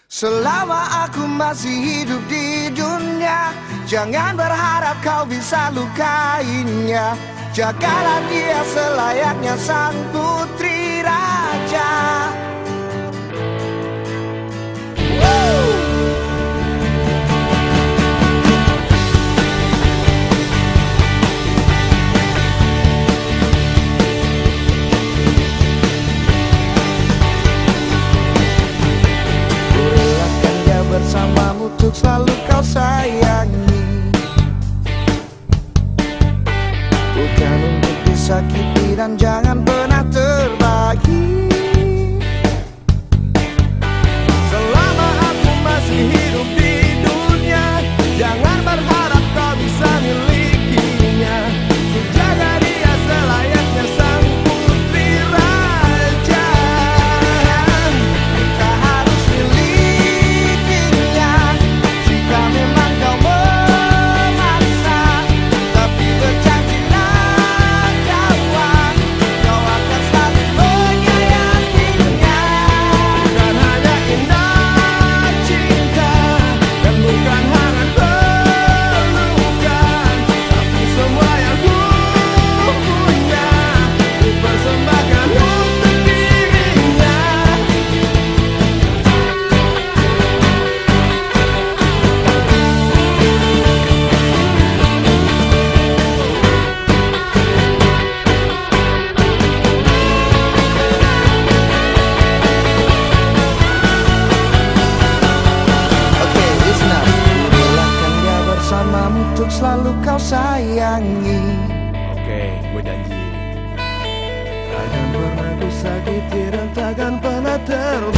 Selama aku masih hidup di dunia, jangan berharap kau bisa lukainya. Jagalah dia selayaknya sang putri raja. Bersamamu untuk selalu kau sayangi, bukan untuk disakiti dan jangan pernah terbagi. Selama aku masih hidup di dunia, jangan berharap kau bisa milikinya. Ku jaga dia selayaknya sang putri raja. Tak harus jika memang kau memaksa, tapi berjanjilah kawan, kau akan selalu menyayanginya. Bukan hanya indah cinta dan bukan hangat pelukan, tapi semua yang ku punya ku persembahkan untuk dirinya. Untuk selalu kau sayangi. Oke, gue janji. Takkan pernah ku sakiti dan takkan pernah terbang.